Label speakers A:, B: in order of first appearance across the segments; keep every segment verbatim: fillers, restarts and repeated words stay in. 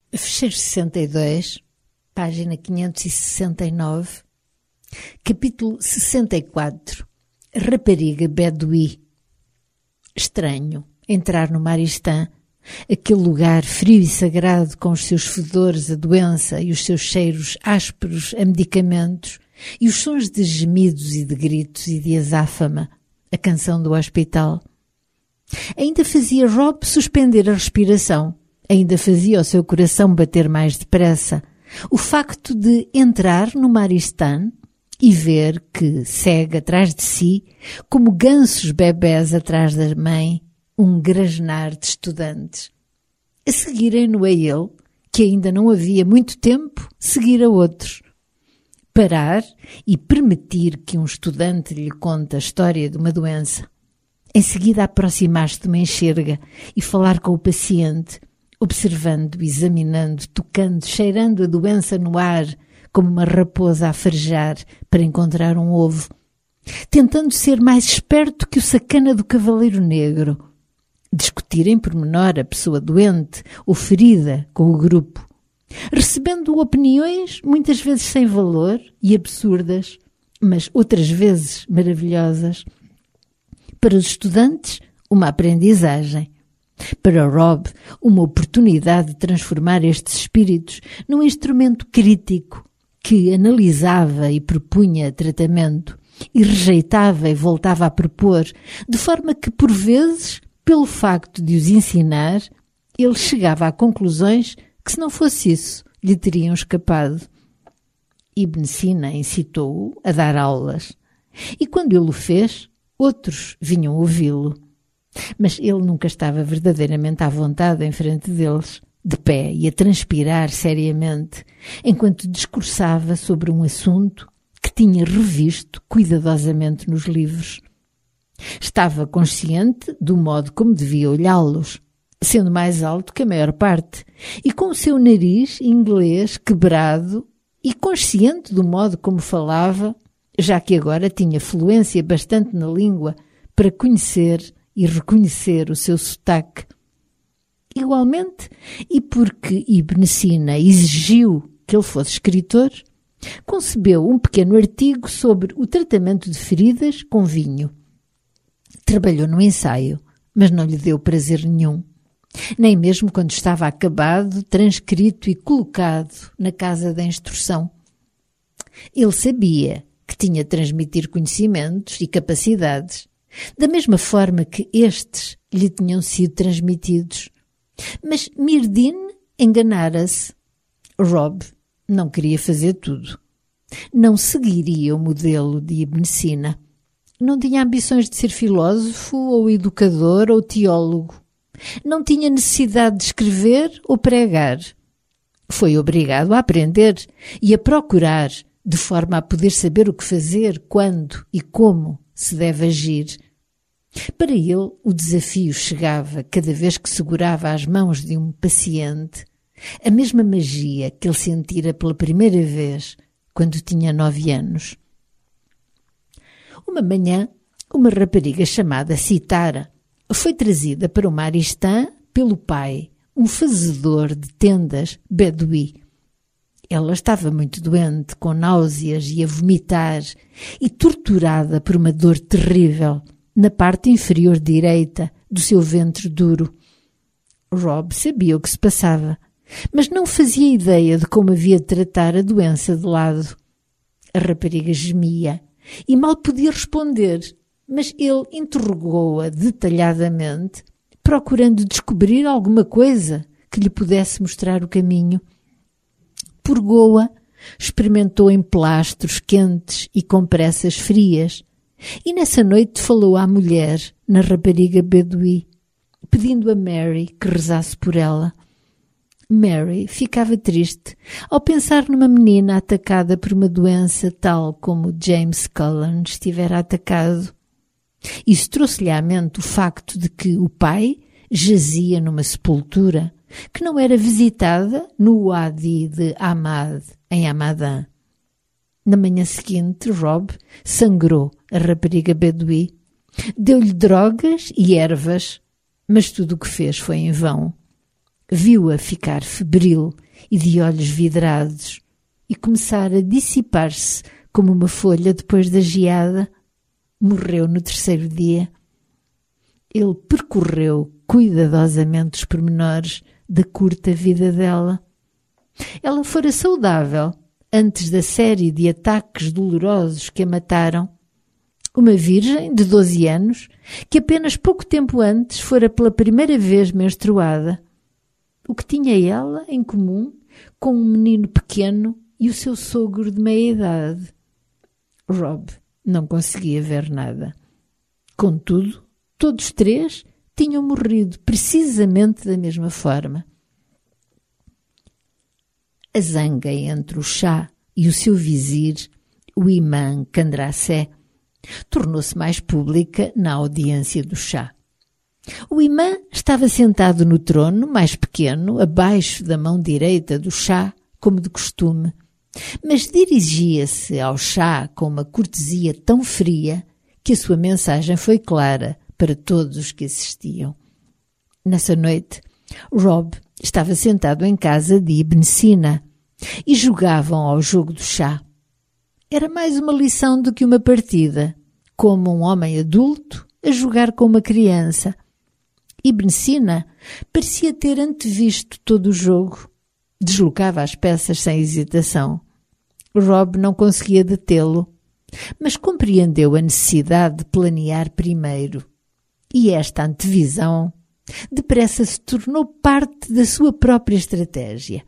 A: Fecheiro sessenta e dois, página quinhentos e sessenta e nove, capítulo sessenta e quatro. Rapariga Beduí. Estranho entrar no Maristã, aquele lugar frio e sagrado com os seus fedores a doença e os seus cheiros ásperos a medicamentos e os sons de gemidos e de gritos e de azáfama, a canção do hospital. Ainda fazia Rob suspender a respiração, ainda fazia o seu coração bater mais depressa o facto de entrar no Maristã e ver que segue atrás de si, como gansos bebés atrás da mãe, um grasnar de estudantes. A seguirem-no a ele, que ainda não havia muito tempo, seguir a outros. Parar e permitir que um estudante lhe conte a história de uma doença. Em seguida aproximar-se de uma enxerga e falar com o paciente, observando, examinando, tocando, cheirando a doença no ar, como uma raposa a farejar para encontrar um ovo, tentando ser mais esperto que o sacana do Cavaleiro Negro, discutir em pormenor a pessoa doente ou ferida com o grupo, recebendo opiniões muitas vezes sem valor e absurdas, mas outras vezes maravilhosas. Para os estudantes, uma aprendizagem. Para Rob, uma oportunidade de transformar estes espíritos num instrumento crítico que analisava e propunha tratamento e rejeitava e voltava a propor, de forma que, por vezes, pelo facto de os ensinar, ele chegava a conclusões que, se não fosse isso, lhe teriam escapado. Ibn Sina incitou-o a dar aulas, e quando ele o fez, outros vinham ouvi-lo. Mas ele nunca estava verdadeiramente à vontade em frente deles, de pé e a transpirar seriamente, enquanto discursava sobre um assunto que tinha revisto cuidadosamente nos livros. Estava consciente do modo como devia olhá-los, sendo mais alto que a maior parte, e com o seu nariz inglês quebrado, e consciente do modo como falava, já que agora tinha fluência bastante na língua para conhecer e reconhecer o seu sotaque. Igualmente, e porque Ibn Sina exigiu que ele fosse escritor, concebeu um pequeno artigo sobre o tratamento de feridas com vinho. Trabalhou no ensaio, mas não lhe deu prazer nenhum, nem mesmo quando estava acabado, transcrito e colocado na casa da instrução. Ele sabia que tinha de transmitir conhecimentos e capacidades, da mesma forma que estes lhe tinham sido transmitidos. Mas Mirdin enganara-se. Rob não queria fazer tudo. Não seguiria o modelo de Ibn Sina. Não tinha ambições de ser filósofo ou educador ou teólogo. Não tinha necessidade de escrever ou pregar. Foi obrigado a aprender e a procurar, de forma a poder saber o que fazer, quando e como se deve agir. Para ele, o desafio chegava cada vez que segurava as mãos de um paciente, a mesma magia que ele sentira pela primeira vez quando tinha nove anos. Uma manhã, uma rapariga chamada Citara foi trazida para o Maristã pelo pai, um fazedor de tendas beduí. Ela estava muito doente, com náuseas e a vomitar, e torturada por uma dor terrível na parte inferior direita do seu ventre duro. Rob sabia o que se passava, mas não fazia ideia de como havia de tratar a doença de lado. A rapariga gemia e mal podia responder, mas ele interrogou-a detalhadamente, procurando descobrir alguma coisa que lhe pudesse mostrar o caminho. Purgou-a, experimentou emplastros quentes e compressas frias, e nessa noite falou à mulher, na rapariga beduí, pedindo a Mary que rezasse por ela. Mary ficava triste ao pensar numa menina atacada por uma doença tal como James Cullen estivera atacado. Isso trouxe-lhe à mente o facto de que o pai jazia numa sepultura que não era visitada no Wadi de Ahmad, em Hamadã. Na manhã seguinte, Rob sangrou a rapariga beduí, deu-lhe drogas e ervas, mas tudo o que fez foi em vão. Viu-a ficar febril e de olhos vidrados e começar a dissipar-se como uma folha depois da geada. Morreu no terceiro dia. Ele percorreu cuidadosamente os pormenores da curta vida dela. Ela fora saudável antes da série de ataques dolorosos que a mataram. Uma virgem de doze anos que apenas pouco tempo antes fora pela primeira vez menstruada. O que tinha ela em comum com um menino pequeno e o seu sogro de meia-idade? Rob não conseguia ver nada. Contudo, todos três tinham morrido precisamente da mesma forma. A zanga entre o Shah e o seu vizir, o imã Candrassé, tornou-se mais pública na audiência do Shah. O imã estava sentado no trono, mais pequeno, abaixo da mão direita do Shah, como de costume, mas dirigia-se ao Shah com uma cortesia tão fria que a sua mensagem foi clara para todos os que assistiam. Nessa noite, Rob estava sentado em casa de Ibn Sina e jogavam ao jogo do Shah. Era mais uma lição do que uma partida, como um homem adulto a jogar com uma criança. Ibn Sina parecia ter antevisto todo o jogo. Deslocava as peças sem hesitação. Rob não conseguia detê-lo, mas compreendeu a necessidade de planear primeiro. E esta antevisão depressa se tornou parte da sua própria estratégia.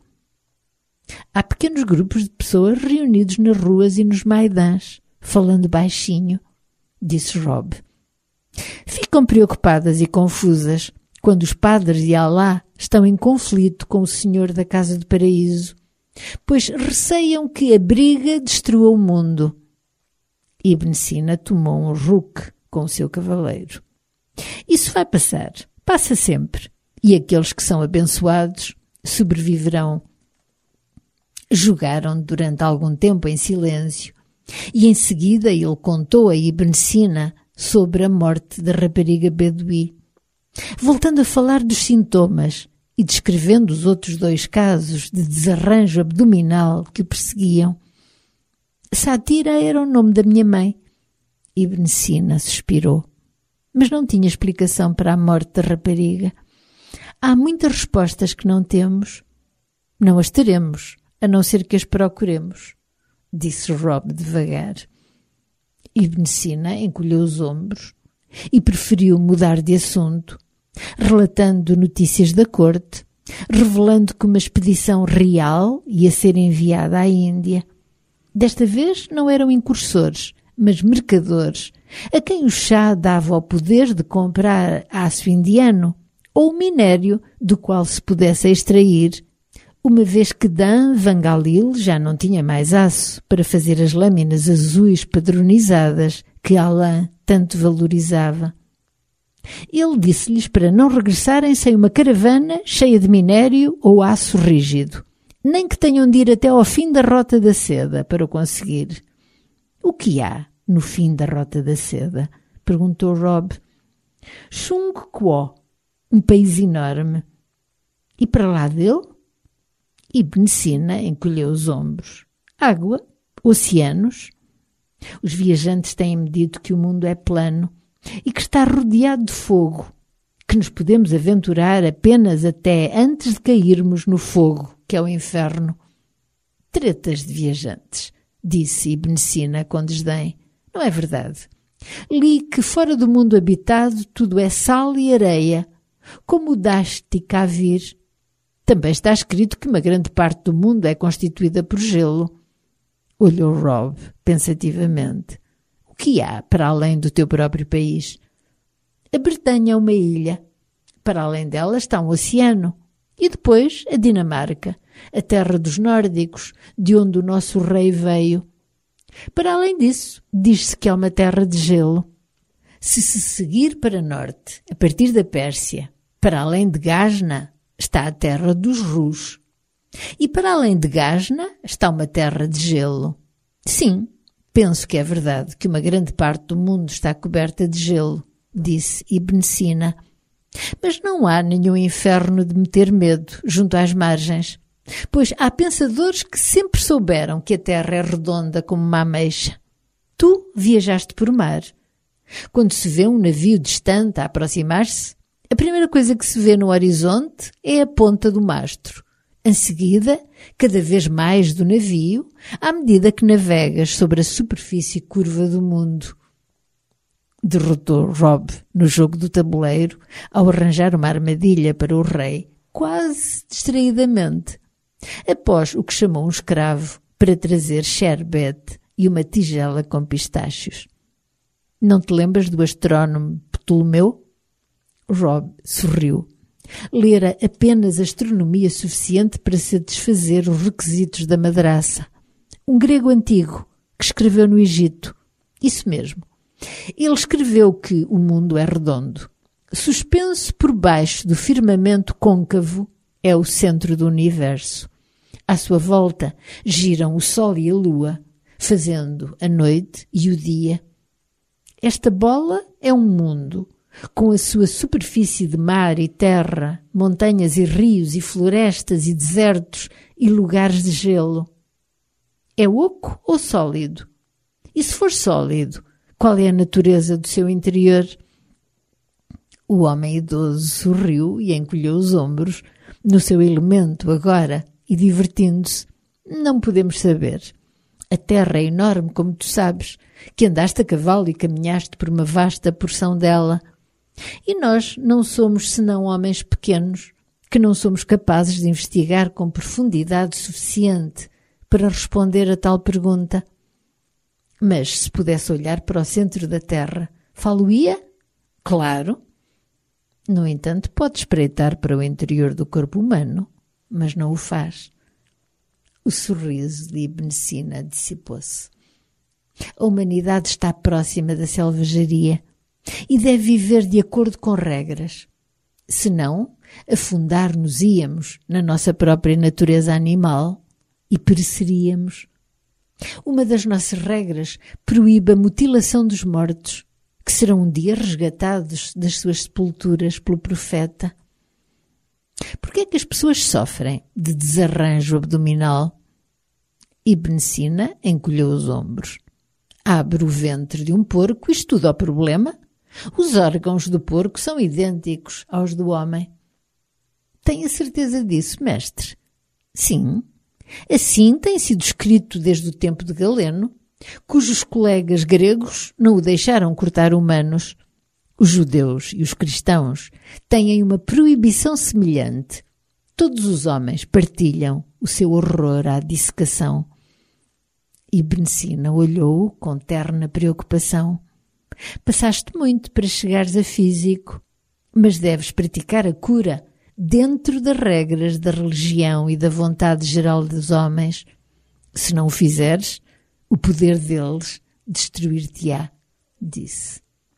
A: Há pequenos grupos de pessoas reunidos nas ruas e nos maidãs, falando baixinho, disse Rob. Ficam preocupadas e confusas quando os padres de Alá estão em conflito com o Senhor da Casa do Paraíso, pois receiam que a briga destrua o mundo. Ibn Sina tomou um ruque com o seu cavaleiro. Isso vai passar, passa sempre, e aqueles que são abençoados sobreviverão. Jogaram durante algum tempo em silêncio, e em seguida ele contou a Ibn Sina sobre a morte da rapariga Beduí, voltando a falar dos sintomas e descrevendo os outros dois casos de desarranjo abdominal que o perseguiam. Sátira era o nome da minha mãe. Ibn Sina suspirou, mas não tinha explicação para a morte da rapariga. Há muitas respostas que não temos. Não as teremos, a não ser que as procuremos, disse Rob devagar. Ibn Sina encolheu os ombros e preferiu mudar de assunto, relatando notícias da corte, revelando que uma expedição real ia ser enviada à Índia. Desta vez não eram incursores, mas mercadores, a quem o Shah dava o poder de comprar aço indiano ou minério do qual se pudesse extrair, uma vez que Dan Vangalil já não tinha mais aço para fazer as lâminas azuis padronizadas que Alain tanto valorizava. Ele disse-lhes para não regressarem sem uma caravana cheia de minério ou aço rígido, nem que tenham de ir até ao fim da Rota da Seda para o conseguir. O que há no fim da Rota da Seda? Perguntou Rob. Chung Quo, um país enorme. E para lá dele? Ibn Sina encolheu os ombros. Água, oceanos. Os viajantes têm-me dito que o mundo é plano e que está rodeado de fogo, que nos podemos aventurar apenas até antes de cairmos no fogo, que é o inferno. Tretas de viajantes, disse Ibn Sina com desdém. Não é verdade. Li que fora do mundo habitado tudo é sal e areia, como o Dashti Kavir. Também está escrito que uma grande parte do mundo é constituída por gelo. Olhou Rob pensativamente. O que há para além do teu próprio país? A Bretanha é uma ilha. Para além dela está um oceano. E depois a Dinamarca, a terra dos nórdicos, de onde o nosso rei veio. Para além disso, diz-se que é uma terra de gelo. Se se seguir para norte, a partir da Pérsia, para além de Gasna, está a terra dos Rus. E para além de Gasna está uma terra de gelo. Sim, penso que é verdade que uma grande parte do mundo está coberta de gelo, disse Ibn Sina. Mas não há nenhum inferno de meter medo junto às margens, pois há pensadores que sempre souberam que a terra é redonda como uma ameixa. Tu viajaste por mar. Quando se vê um navio distante a aproximar-se, a primeira coisa que se vê no horizonte é a ponta do mastro. Em seguida, cada vez mais do navio, à medida que navegas sobre a superfície curva do mundo. Derrotou Rob no jogo do tabuleiro ao arranjar uma armadilha para o rei, quase distraidamente, após o que chamou um escravo para trazer sherbet e uma tigela com pistácios. Não te lembras do astrónomo Ptolomeu? Rob sorriu. Lera apenas astronomia suficiente para satisfazer os requisitos da madraça. Um grego antigo que escreveu no Egito. Isso mesmo. Ele escreveu que o mundo é redondo. Suspenso por baixo do firmamento côncavo, é o centro do universo. À sua volta giram o Sol e a Lua, fazendo a noite e o dia. Esta bola é um mundo, com a sua superfície de mar e terra, montanhas e rios e florestas e desertos e lugares de gelo. É oco ou sólido? E se for sólido, qual é a natureza do seu interior? O homem idoso sorriu e encolheu os ombros, no seu elemento agora, e divertindo-se. Não podemos saber. A terra é enorme, como tu sabes, que andaste a cavalo e caminhaste por uma vasta porção dela. E nós não somos senão homens pequenos, que não somos capazes de investigar com profundidade suficiente para responder a tal pergunta. Mas se pudesse olhar para o centro da Terra, falo-ia? Claro. No entanto, pode espreitar para o interior do corpo humano, mas não o faz. O sorriso de Ibn Sina dissipou-se. A humanidade está próxima da selvageria e deve viver de acordo com regras. Senão, afundar-nos-íamos na nossa própria natureza animal e pereceríamos. Uma das nossas regras proíbe a mutilação dos mortos, que serão um dia resgatados das suas sepulturas pelo profeta. Por que é que as pessoas sofrem de desarranjo abdominal? Ibn Sina encolheu os ombros. Abre o ventre de um porco e estuda o problema. Os órgãos do porco são idênticos aos do homem. Tenho a certeza disso, mestre? Sim. Assim tem sido escrito desde o tempo de Galeno, cujos colegas gregos não o deixaram cortar humanos. Os judeus e os cristãos têm uma proibição semelhante. Todos os homens partilham o seu horror à dissecação. Ibn Sina olhou-o com terna preocupação. Passaste muito para chegares a físico, mas deves praticar a cura dentro das regras da religião e da vontade geral dos homens. Se não o fizeres, o poder deles destruir-te-á, disse.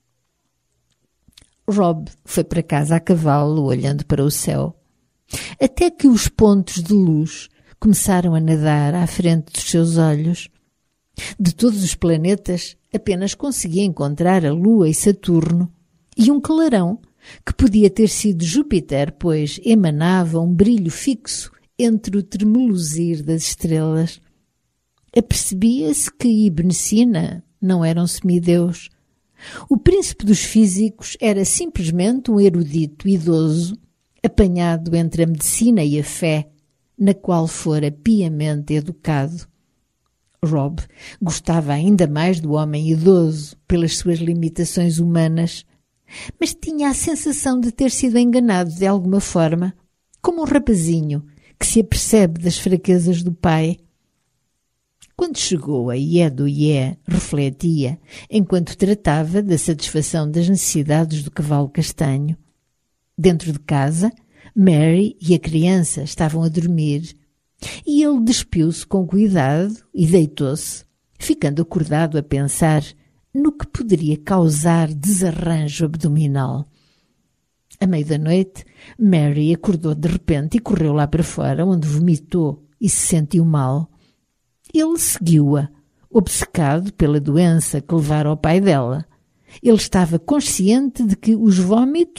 A: Rob foi para casa a cavalo, olhando para o céu, até que os pontos de luz começaram a nadar à frente dos seus olhos. De todos os planetas, apenas conseguia encontrar a Lua e Saturno e um clarão, que podia ter sido Júpiter, pois emanava um brilho fixo entre o tremeluzir das estrelas. Apercebia-se que Ibn Sina não era um semideus. O príncipe dos físicos era simplesmente um erudito idoso, apanhado entre a medicina e a fé, na qual fora piamente educado. Rob gostava ainda mais do homem idoso pelas suas limitações humanas, mas tinha a sensação de ter sido enganado de alguma forma, como um rapazinho que se apercebe das fraquezas do pai. Quando chegou a Ié-do-Ié, refletia, enquanto tratava da satisfação das necessidades do cavalo castanho. Dentro de casa, Mary e a criança estavam a dormir, e ele despiu-se com cuidado e deitou-se, ficando acordado a pensar no que poderia causar desarranjo abdominal. À meia da noite, Mary acordou de repente e correu lá para fora, onde vomitou e se sentiu mal. Ele seguiu-a, obcecado pela doença que levara ao pai dela. Ele estava consciente de que os vômitos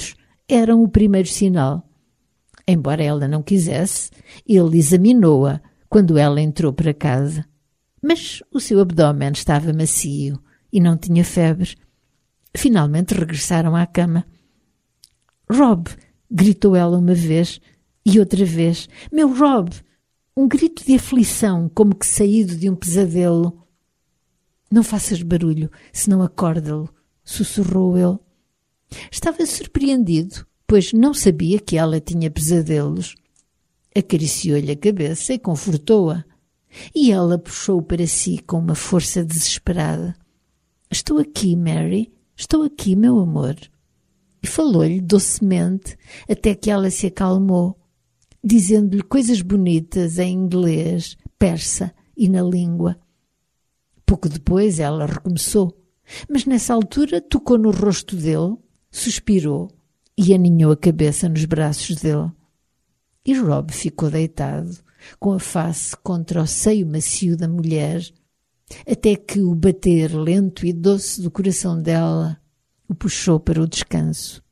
A: eram o primeiro sinal. Embora ela não quisesse, ele examinou-a quando ela entrou para casa. Mas o seu abdômen estava macio e não tinha febre. Finalmente regressaram à cama. «Rob!» gritou ela uma vez e outra vez. «Meu Rob!» Um grito de aflição, como que saído de um pesadelo. «Não faças barulho, senão acorda-lo», sussurrou ele. Estava surpreendido, pois não sabia que ela tinha pesadelos. Acariciou-lhe a cabeça e confortou-a. E ela puxou para si com uma força desesperada. «Estou aqui, Mary, estou aqui, meu amor». E falou-lhe docemente até que ela se acalmou, dizendo-lhe coisas bonitas em inglês, persa e na língua. Pouco depois ela recomeçou, mas nessa altura tocou no rosto dele, suspirou e aninhou a cabeça nos braços dele. E Rob ficou deitado, com a face contra o seio macio da mulher, até que o bater lento e doce do coração dela o puxou para o descanso.